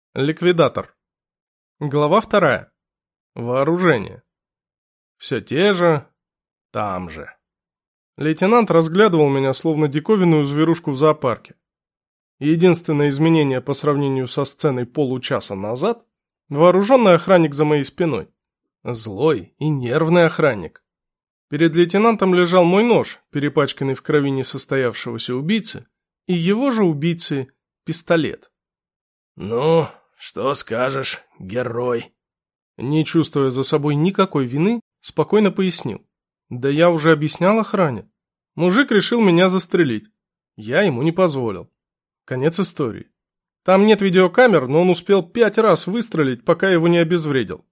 Ликвидатор. Глава 2. Вооружение. Все те же, там же. Лейтенант разглядывал меня, словно диковинную зверушку в зоопарке. Единственное изменение по сравнению со сценой получаса назад – вооруженный охранник за моей спиной. Злой и нервный охранник. Перед лейтенантом лежал мой нож, перепачканный в крови несостоявшегося убийцы, и его же убийцы – пистолет. «Ну, что скажешь, герой?» Не чувствуя за собой никакой вины, спокойно пояснил. Да я уже объяснял охране. Мужик решил меня застрелить. Я ему не позволил. Конец истории. Там нет видеокамер, но он успел 5 раз выстрелить, пока его не обезвредил.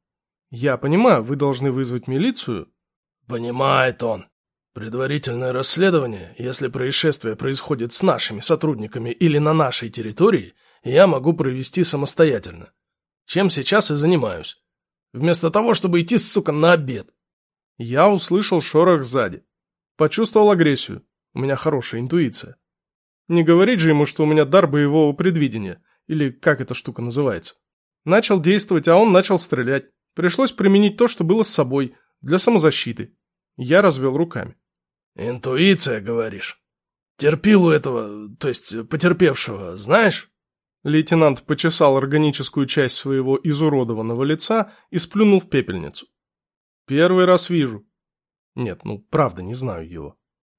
Я понимаю, вы должны вызвать милицию. Понимает он. Предварительное расследование, если происшествие происходит с нашими сотрудниками или на нашей территории, я могу провести самостоятельно. Чем сейчас и занимаюсь. Вместо того, чтобы идти, сука, на обед. Я услышал шорох сзади. Почувствовал агрессию. У меня хорошая интуиция. Не говорить же ему, что у меня дар боевого предвидения. Или как эта штука называется. Начал действовать, а он начал стрелять. Пришлось применить то, что было с собой, для самозащиты. Я развел руками. Интуиция, говоришь? Терпилу этого, то есть потерпевшего, знаешь? Лейтенант почесал органическую часть своего изуродованного лица и сплюнул в пепельницу. Первый раз вижу. Нет, правда, не знаю его.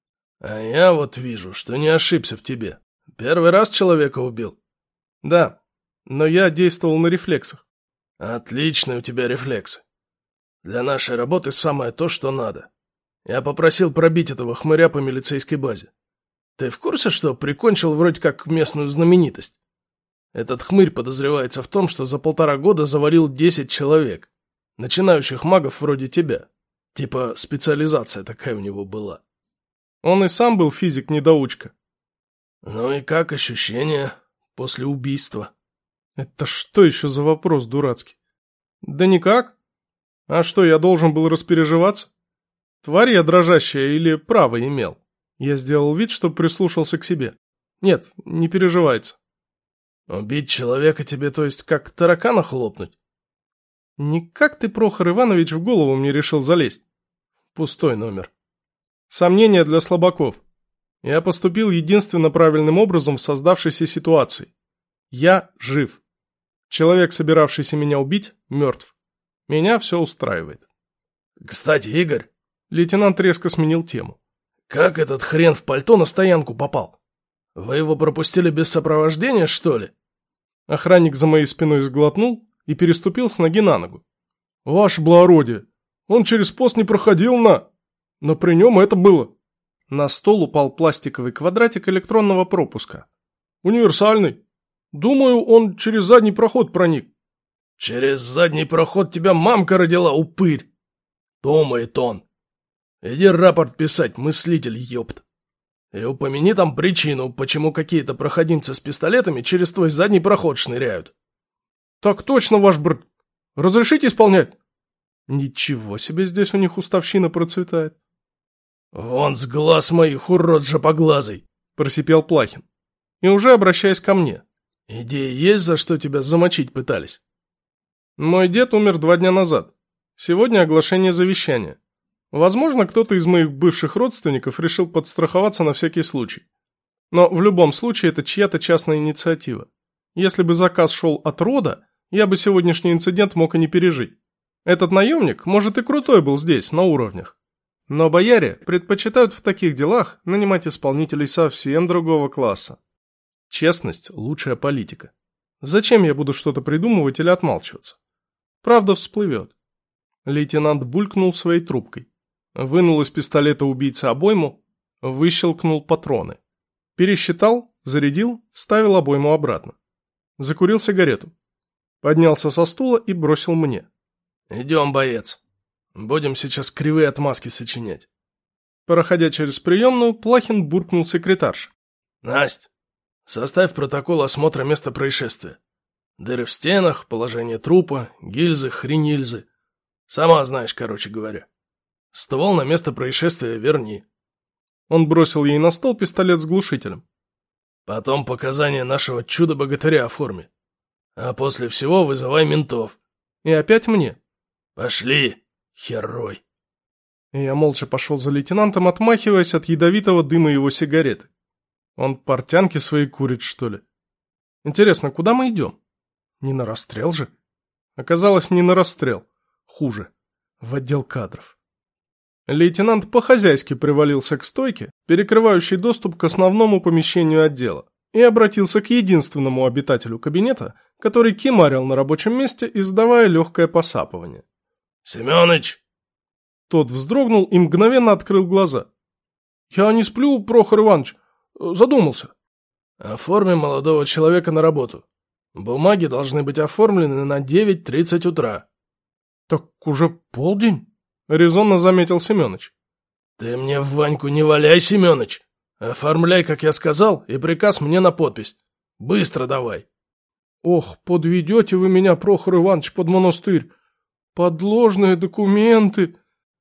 А я вот вижу, что не ошибся в тебе. Первый раз человека убил? Да, но я действовал на рефлексах. Отличные у тебя рефлексы. Для нашей работы самое то, что надо. Я попросил пробить этого хмыря по милицейской базе. Ты в курсе, что прикончил вроде как местную знаменитость? Этот хмырь подозревается в том, что за 1,5 года заварил 10 человек. Начинающих магов вроде тебя. Типа специализация такая у него была. Он и сам был физик-недоучка. Ну и как ощущения после убийства? Это что еще за вопрос дурацкий? Да никак. А что, я должен был распереживаться? Тварь я дрожащая или право имел? Я сделал вид, что прислушался к себе. Нет, не переживается. Убить человека тебе, то есть как таракана хлопнуть? Никак ты, Прохор Иванович, в голову мне решил залезть. Пустой номер. Сомнения для слабаков. Я поступил единственно правильным образом в создавшейся ситуации. Я жив. Человек, собиравшийся меня убить, мертв. Меня все устраивает. Кстати, Игорь. Лейтенант резко сменил тему. Как этот хрен в пальто на стоянку попал? Вы его пропустили без сопровождения, что ли? Охранник за моей спиной сглотнул и переступил с ноги на ногу. Ваше благородие, он через пост не проходил но при нем это было. На стол упал пластиковый квадратик электронного пропуска. Универсальный. Думаю, он через задний проход проник. Через задний проход тебя мамка родила, упырь. Думает он. Иди рапорт писать, мыслитель, ёпт. И упомяни там причину, почему какие-то проходимцы с пистолетами через твой задний проход шныряют. Так точно, ваш брат. Разрешите исполнять? Ничего себе, здесь у них уставщина процветает. Вон с глаз моих, урод жопоглазый, просипел Плахин. И уже обращаясь ко мне. Идеи есть, за что тебя замочить пытались? Мой дед умер 2 дня назад. Сегодня оглашение завещания. Возможно, кто-то из моих бывших родственников решил подстраховаться на всякий случай. Но в любом случае это чья-то частная инициатива. Если бы заказ шел от рода, я бы сегодняшний инцидент мог и не пережить. Этот наемник, может, и крутой был здесь, на уровнях. Но бояре предпочитают в таких делах нанимать исполнителей совсем другого класса. Честность – лучшая политика. Зачем я буду что-то придумывать или отмалчиваться? Правда всплывет. Лейтенант булькнул своей трубкой. Вынул из пистолета убийцы обойму, выщелкнул патроны. Пересчитал, зарядил, вставил обойму обратно. Закурил сигарету. Поднялся со стула и бросил мне. Идем, боец. Будем сейчас кривые отмазки сочинять. Проходя через приемную, Плахин буркнул секретарше. Насть, составь протокол осмотра места происшествия. Дыры в стенах, положение трупа, гильзы, хренильзы. Сама знаешь, короче говоря. Ствол на место происшествия верни. Он бросил ей на стол пистолет с глушителем. Потом показания нашего чудо-богатыря оформи. А после всего вызывай ментов. И опять мне. Пошли, херой. И я молча пошел за лейтенантом, отмахиваясь от ядовитого дыма его сигареты. Он портянки свои курит, что ли? Интересно, куда мы идем? Не на расстрел же? Оказалось, не на расстрел. Хуже. В отдел кадров. Лейтенант по-хозяйски привалился к стойке, перекрывающей доступ к основному помещению отдела, и обратился к единственному обитателю кабинета, который кимарил на рабочем месте, издавая легкое посапывание. «Семёныч!» Тот вздрогнул и мгновенно открыл глаза. «Я не сплю, Прохор Иванович. Задумался». «Оформим молодого человека на работу. Бумаги должны быть оформлены на 9:30 утра». «Так уже полдень?» — резонно заметил Семёныч. «Ты мне в Ваньку не валяй, Семёныч! Оформляй, как я сказал, и приказ мне на подпись. Быстро давай!» «Ох, подведете вы меня, Прохор Иванович, под монастырь! Подложные документы!»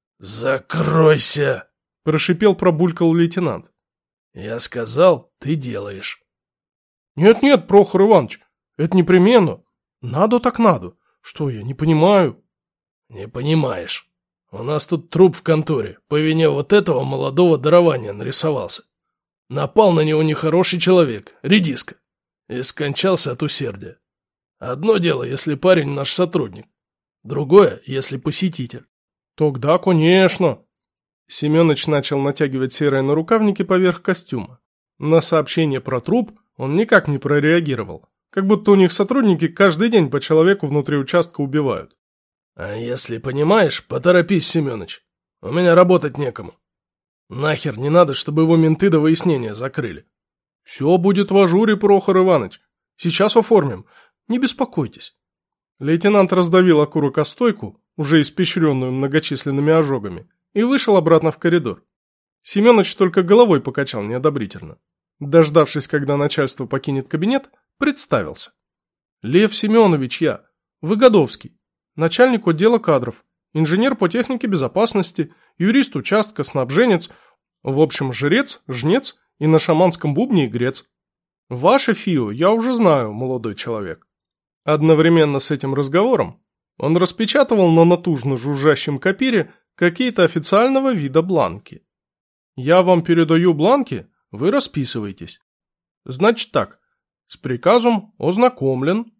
«Закройся!» — прошипел, пробулькал лейтенант. «Я сказал, ты делаешь». «Нет-нет, Прохор Иванович, это непременно. Надо так надо. Что я, не понимаю?» «Не понимаешь. У нас тут труп в конторе по вине вот этого молодого дарования нарисовался. Напал на него нехороший человек, редиска, и скончался от усердия. Одно дело, если парень наш сотрудник, другое, если посетитель». «Тогда, конечно». Семёныч начал натягивать серые нарукавники поверх костюма. На сообщение про труп он никак не прореагировал, как будто у них сотрудники каждый день по человеку внутри участка убивают. «А если понимаешь, поторопись, Семёныч. У меня работать некому. Нахер не надо, чтобы его менты до выяснения закрыли». «Все будет в ажуре, Прохор Иванович. Сейчас оформим. Не беспокойтесь». Лейтенант раздавил окурок о стойку, уже испещренную многочисленными ожогами, и вышел обратно в коридор. Семёныч только головой покачал неодобрительно. Дождавшись, когда начальство покинет кабинет, представился. «Лев Семенович я, Выгодовский, начальник отдела кадров, инженер по технике безопасности, юрист участка, снабженец, в общем, жрец, жнец и на шаманском бубне игрец. Ваше ФИО я уже знаю, молодой человек». Одновременно с этим разговором он распечатывал на натужно жужжащем копире какие-то официального вида бланки. «Я вам передаю бланки, вы расписываетесь. Значит так, с приказом ознакомлен».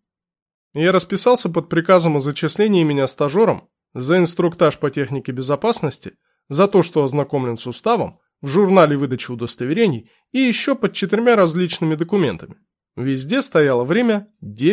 Я расписался под приказом о зачислении меня стажером за инструктаж по технике безопасности, за то, что ознакомлен с уставом, в журнале выдачи удостоверений и еще под 4 различными документами. Везде стояло время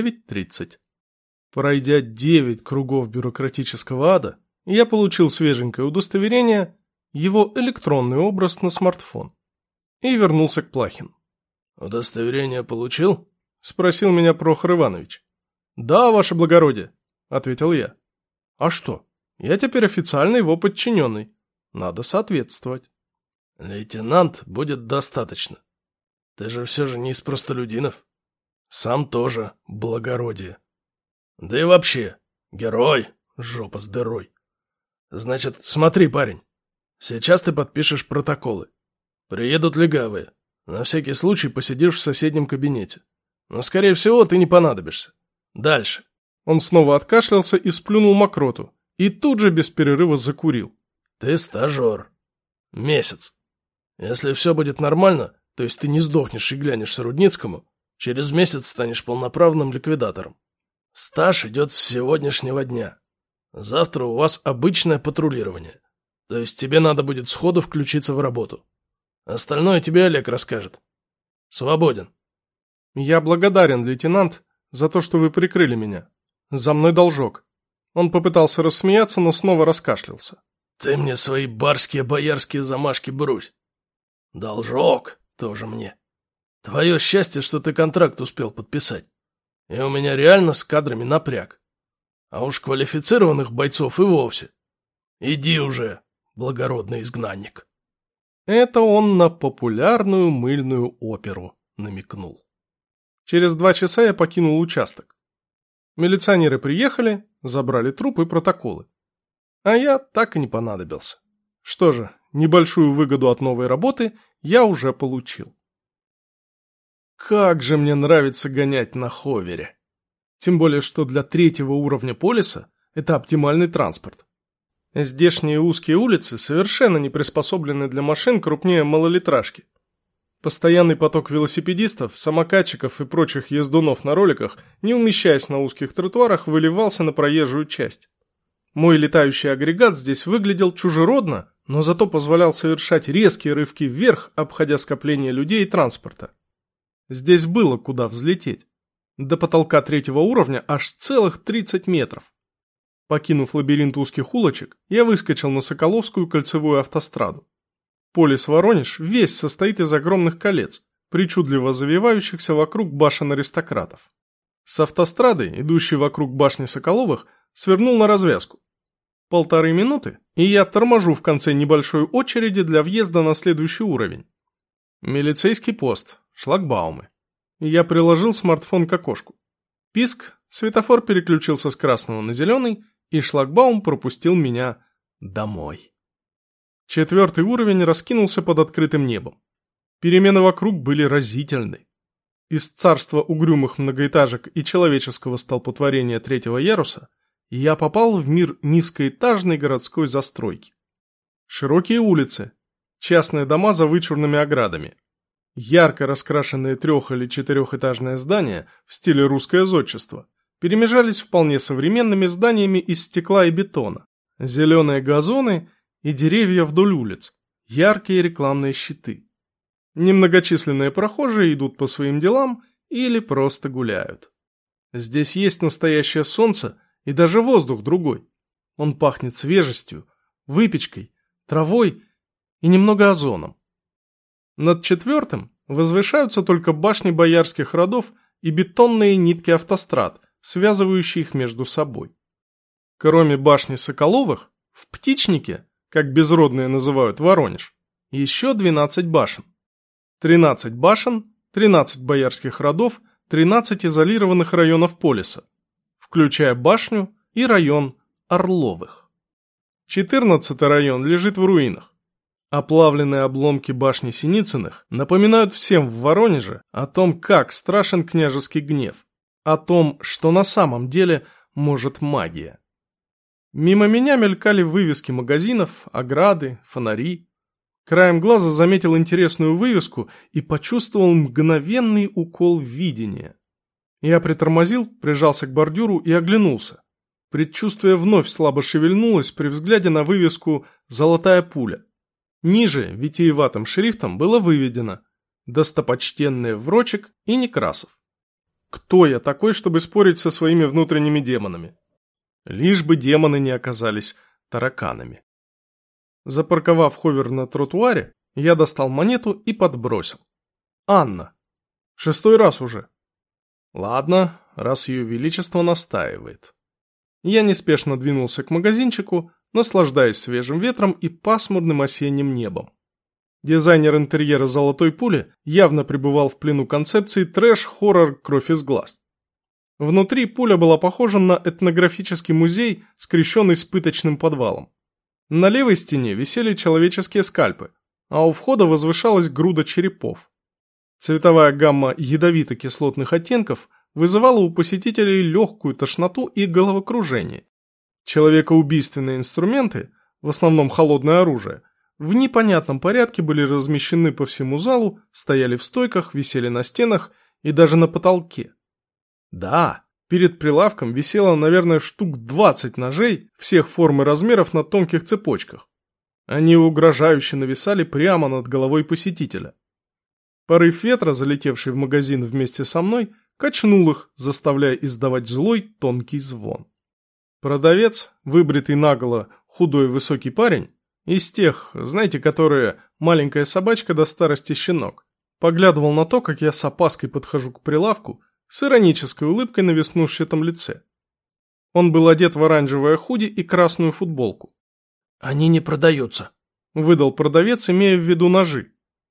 9:30. Пройдя 9 кругов бюрократического ада, я получил свеженькое удостоверение, его электронный образ на смартфон, и вернулся к Плахину. «Удостоверение получил?» — спросил меня Прохор Иванович. «Да, ваше благородие», — ответил я. «А что? Я теперь официально его подчиненный. Надо соответствовать». «Лейтенант будет достаточно. Ты же все же не из простолюдинов. Сам тоже благородие. Да и вообще, герой, жопа с дырой. Значит, смотри, парень, сейчас ты подпишешь протоколы. Приедут легавые. На всякий случай посидишь в соседнем кабинете. Но, скорее всего, ты не понадобишься. Дальше». Он снова откашлялся и сплюнул мокроту, и тут же без перерыва закурил. «Ты стажер. Месяц. Если все будет нормально, то есть ты не сдохнешь и глянешь Рудницкому, через месяц станешь полноправным ликвидатором. Стаж идет с сегодняшнего дня. Завтра у вас обычное патрулирование. То есть тебе надо будет сходу включиться в работу. Остальное тебе Олег расскажет. Свободен». «Я благодарен, лейтенант, за то, что вы прикрыли меня. За мной должок». Он попытался рассмеяться, но снова раскашлялся. «Ты мне свои барские боярские замашки брусь. Должок тоже мне. Твое счастье, что ты контракт успел подписать. И у меня реально с кадрами напряг. А уж квалифицированных бойцов и вовсе. Иди уже, благородный изгнанник». Это он на популярную мыльную оперу намекнул. Через 2 часа я покинул участок. Милиционеры приехали, забрали труп и протоколы. А я так и не понадобился. Что же, небольшую выгоду от новой работы я уже получил. Как же мне нравится гонять на ховере. Тем более, что для 3-го уровня полиса это оптимальный транспорт. Здешние узкие улицы совершенно не приспособлены для машин крупнее малолитражки. Постоянный поток велосипедистов, самокатчиков и прочих ездунов на роликах, не умещаясь на узких тротуарах, выливался на проезжую часть. Мой летающий агрегат здесь выглядел чужеродно, но зато позволял совершать резкие рывки вверх, обходя скопление людей и транспорта. Здесь было куда взлететь. До потолка 3-го уровня аж целых 30 метров. Покинув лабиринт узких улочек, я выскочил на Соколовскую кольцевую автостраду. Полис Воронеж весь состоит из огромных колец, причудливо завивающихся вокруг башен аристократов. С автострады, идущей вокруг башни Соколовых, свернул на развязку. 1,5 минуты, и я торможу в конце небольшой очереди для въезда на следующий уровень. Милицейский пост, шлагбаумы. Я приложил смартфон к окошку. Писк, светофор переключился с красного на зеленый, и шлагбаум пропустил меня домой. 4-й уровень раскинулся под открытым небом. Перемены вокруг были разительны. Из царства угрюмых многоэтажек и человеческого столпотворения 3-го яруса я попал в мир низкоэтажной городской застройки. Широкие улицы, частные дома за вычурными оградами, ярко раскрашенные 3- или 4-этажные здания в стиле русское зодчество перемежались вполне современными зданиями из стекла и бетона, зеленые газоны и деревья вдоль улиц, яркие рекламные щиты. Немногочисленные прохожие идут по своим делам или просто гуляют. Здесь есть настоящее солнце и даже воздух другой. Он пахнет свежестью, выпечкой, травой и немного озоном. Над 4-м возвышаются только башни боярских родов и бетонные нитки автострад, связывающие их между собой. Кроме башни Соколовых, в Птичнике, как безродные называют Воронеж, еще 12 башен. 13 башен, 13 боярских родов, 13 изолированных районов полиса, включая башню и район Орловых. 14-й район лежит в руинах. Оплавленные обломки башни Синицыных напоминают всем в Воронеже о том, как страшен княжеский гнев, о том, что на самом деле может магия. Мимо меня мелькали вывески магазинов, ограды, фонари. Краем глаза заметил интересную вывеску и почувствовал мгновенный укол видения. Я притормозил, прижался к бордюру и оглянулся. Предчувствие вновь слабо шевельнулось при взгляде на вывеску «Золотая пуля». Ниже витиеватым шрифтом было выведено «Достопочтенные Врочек и Некрасов». Кто я такой, чтобы спорить со своими внутренними демонами? Лишь бы демоны не оказались тараканами. Запарковав ховер на тротуаре, я достал монету и подбросил. Анна. 6-й раз уже. Ладно, раз ее величество настаивает. Я неспешно двинулся к магазинчику, наслаждаясь свежим ветром и пасмурным осенним небом. Дизайнер интерьера «Золотой пули» явно пребывал в плену концепции трэш-хоррор «Кровь из глаз». Внутри пуля была похожа на этнографический музей, скрещенный с пыточным подвалом. На левой стене висели человеческие скальпы, а у входа возвышалась груда черепов. Цветовая гамма ядовито-кислотных оттенков вызывала у посетителей легкую тошноту и головокружение. Человекоубийственные инструменты, в основном холодное оружие, в непонятном порядке были размещены по всему залу, стояли в стойках, висели на стенах и даже на потолке. Да, перед прилавком висело, наверное, штук 20 ножей всех форм и размеров на тонких цепочках. Они угрожающе нависали прямо над головой посетителя. Порыв ветра, залетевший в магазин вместе со мной, качнул их, заставляя издавать злой тонкий звон. Продавец, выбритый наголо, худой высокий парень, из тех, знаете, которые маленькая собачка до старости щенок, поглядывал на то, как я с опаской подхожу к прилавку, с иронической улыбкой на веснушчатом лице. Он был одет в оранжевое худи и красную футболку. «Они не продаются», — выдал продавец, имея в виду ножи.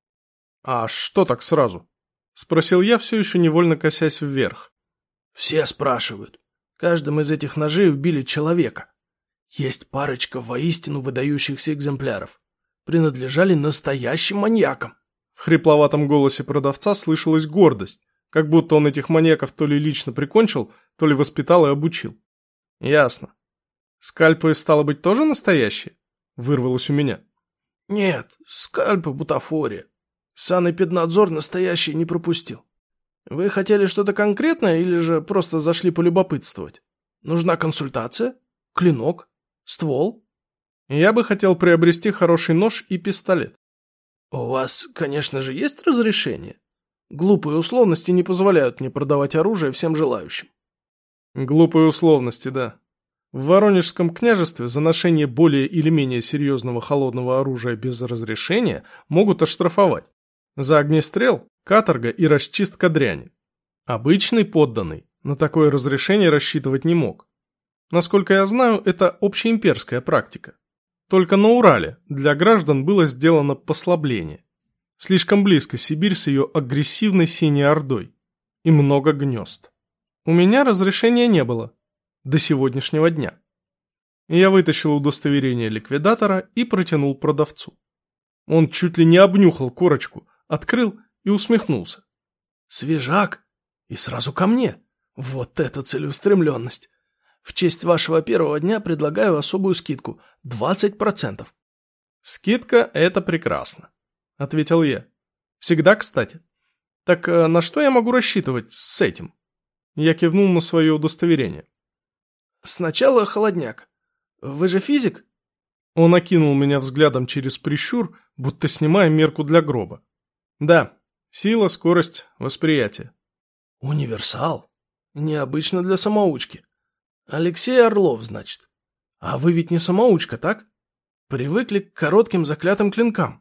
«А что так сразу?» — спросил я, все еще невольно косясь вверх. «Все спрашивают. Каждым из этих ножей убили человека. Есть парочка воистину выдающихся экземпляров. Принадлежали настоящим маньякам». В хрипловатом голосе продавца слышалась гордость, Как будто он этих маньяков то ли лично прикончил, то ли воспитал и обучил. Ясно. Скальпы, стало быть, тоже настоящие? Вырвалось у меня. Нет, скальпы бутафория. Санэпиднадзор настоящий не пропустил. Вы хотели что-то конкретное или же просто зашли полюбопытствовать? Нужна консультация? Клинок? Ствол? Я бы хотел приобрести хороший нож и пистолет. У вас, конечно же, есть разрешение? Глупые условности не позволяют мне продавать оружие всем желающим. Глупые условности, да. В Воронежском княжестве за ношение более или менее серьезного холодного оружия без разрешения могут оштрафовать. За огнестрел, каторга и расчистка дряни. Обычный подданный на такое разрешение рассчитывать не мог. Насколько я знаю, это общеимперская практика. Только на Урале для граждан было сделано послабление. Слишком близко Сибирь с ее агрессивной синей ордой. И много гнезд. У меня разрешения не было. До сегодняшнего дня. Я вытащил удостоверение ликвидатора и протянул продавцу. Он чуть ли не обнюхал корочку, открыл и усмехнулся. Свежак? И сразу ко мне. Вот это целеустремленность. В честь вашего первого дня предлагаю особую скидку – 20%. Скидка – это прекрасно, ответил я. Всегда, кстати. Так на что я могу рассчитывать с этим? Я кивнул на свое удостоверение. Сначала холодняк. Вы же физик? Он окинул меня взглядом через прищур, будто снимая мерку для гроба. Да, сила, скорость, восприятие. Универсал. Необычно для самоучки. Алексей Орлов, значит. А вы ведь не самоучка, так? Привыкли к коротким заклятым клинкам.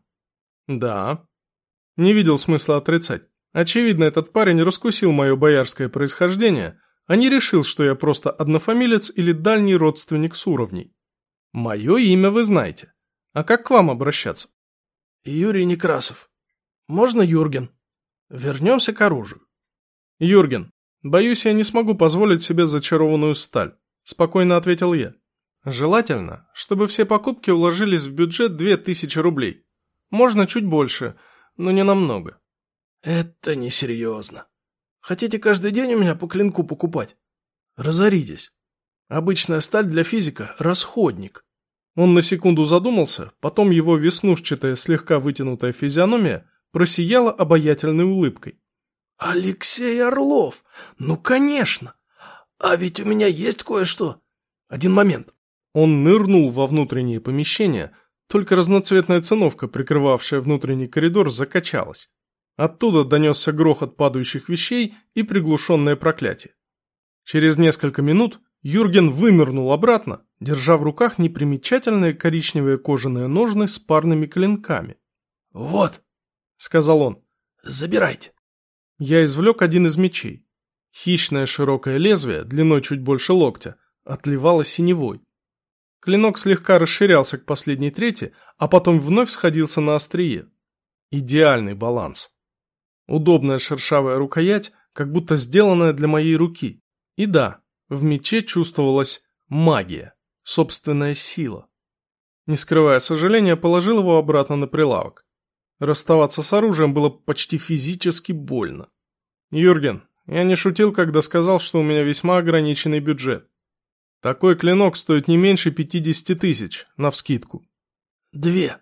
Да. Не видел смысла отрицать. Очевидно, этот парень раскусил мое боярское происхождение, а не решил, что я просто однофамилец или дальний родственник с уровней. Мое имя вы знаете. А как к вам обращаться? Юрий Некрасов. Можно Юрген? Вернемся к оружию. Юрген, боюсь, я не смогу позволить себе зачарованную сталь, спокойно ответил я. Желательно, чтобы все покупки уложились в бюджет 2000 рублей. Можно чуть больше, но не намного. Это несерьезно. Хотите каждый день у меня по клинку покупать? Разоритесь. Обычная сталь для физика – расходник. Он на секунду задумался, потом его веснушчатая, слегка вытянутая физиономия просияла обаятельной улыбкой. Алексей Орлов! Ну, конечно! А ведь у меня есть кое-что. Один момент. Он нырнул во внутреннее помещение, только разноцветная циновка, прикрывавшая внутренний коридор, закачалась. Оттуда донесся грохот падающих вещей и приглушенное проклятие. Через несколько минут Юрген вынырнул обратно, держа в руках непримечательные коричневые кожаные ножны с парными клинками. «Вот», — сказал он, — «забирайте». Я извлек один из мечей. Хищное широкое лезвие, длиной чуть больше локтя, отливало синевой. Клинок слегка расширялся к последней трети, а потом вновь сходился на острие. Идеальный баланс. Удобная шершавая рукоять, как будто сделанная для моей руки. И да, в мече чувствовалась магия, собственная сила. Не скрывая сожаления, положил его обратно на прилавок. Расставаться с оружием было почти физически больно. Юрген, я не шутил, когда сказал, что у меня весьма ограниченный бюджет. Такой клинок стоит не меньше 50 000, навскидку. 2.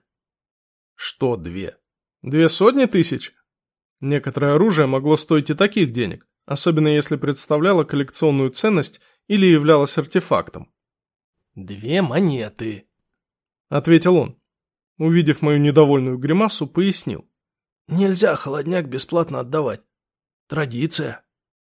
Что 2? 200 000? Некоторое оружие могло стоить и таких денег, особенно если представляло коллекционную ценность или являлось артефактом. 2 монеты, ответил он. Увидев мою недовольную гримасу, пояснил. Нельзя холодняк бесплатно отдавать. Традиция.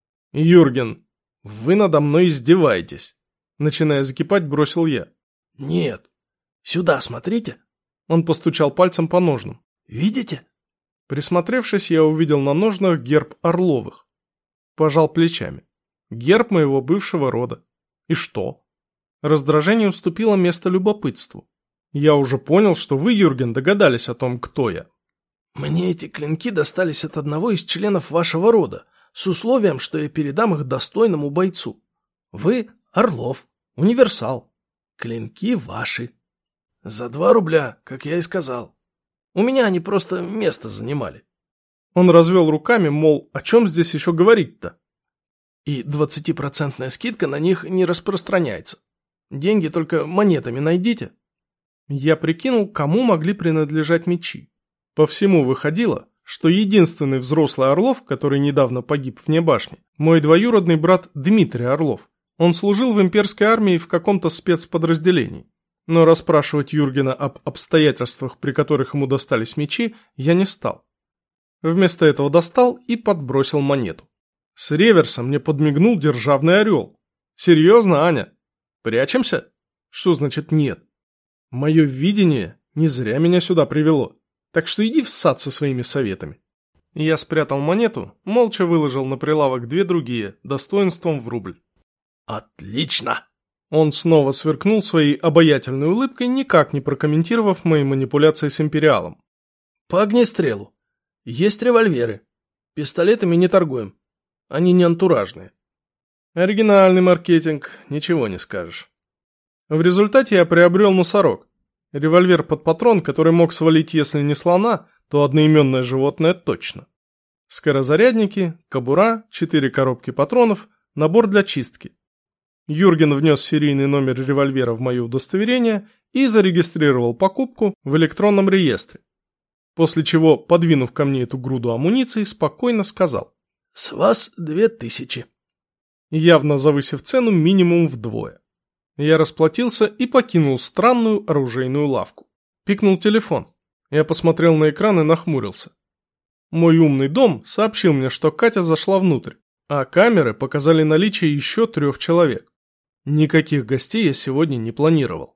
Юрген, вы надо мной издеваетесь. Начиная закипать, бросил я. Нет. Сюда смотрите. Он постучал пальцем по ножнам. Видите? Присмотревшись, я увидел на ножнах герб Орловых. Пожал плечами. Герб моего бывшего рода. И что? Раздражение уступило место любопытству. Я уже понял, что вы, Юрген, догадались о том, кто я. Мне эти клинки достались от одного из членов вашего рода, с условием, что я передам их достойному бойцу. Вы Орлов, универсал. Клинки ваши. За 2 рубля, как я и сказал. У меня они просто место занимали. Он развел руками, мол, о чем здесь еще говорить-то? И 20% скидка на них не распространяется. Деньги только монетами найдите. Я прикинул, кому могли принадлежать мечи. По всему выходило, что единственный взрослый Орлов, который недавно погиб вне башни, мой двоюродный брат Дмитрий Орлов. Он служил в имперской армии в каком-то спецподразделении. Но расспрашивать Юргена об обстоятельствах, при которых ему достались мечи, я не стал. Вместо этого достал и подбросил монету. С реверса мне подмигнул державный орел. Серьезно, Аня? Прячемся? Что значит нет? Мое видение не зря меня сюда привело. Так что иди всад со своими советами. Я спрятал монету, молча выложил на прилавок две другие, достоинством в рубль. Отлично! Он снова сверкнул своей обаятельной улыбкой, никак не прокомментировав мои манипуляции с империалом. По огнестрелу. Есть револьверы. Пистолетами не торгуем. Они не антуражные. Оригинальный маркетинг, ничего не скажешь. В результате я приобрел носорог. Револьвер под патрон, который мог свалить, если не слона, то одноименное животное точно. Скорозарядники, кобура, 4 коробки патронов, набор для чистки. Юрген внес серийный номер револьвера в мое удостоверение и зарегистрировал покупку в электронном реестре. После чего, подвинув ко мне эту груду амуниции, спокойно сказал: «С вас 2000». Явно завысив цену минимум вдвое. Я расплатился и покинул странную оружейную лавку. Пикнул телефон. Я посмотрел на экран и нахмурился. Мой умный дом сообщил мне, что Катя зашла внутрь, а камеры показали наличие еще 3 человек. Никаких гостей я сегодня не планировал.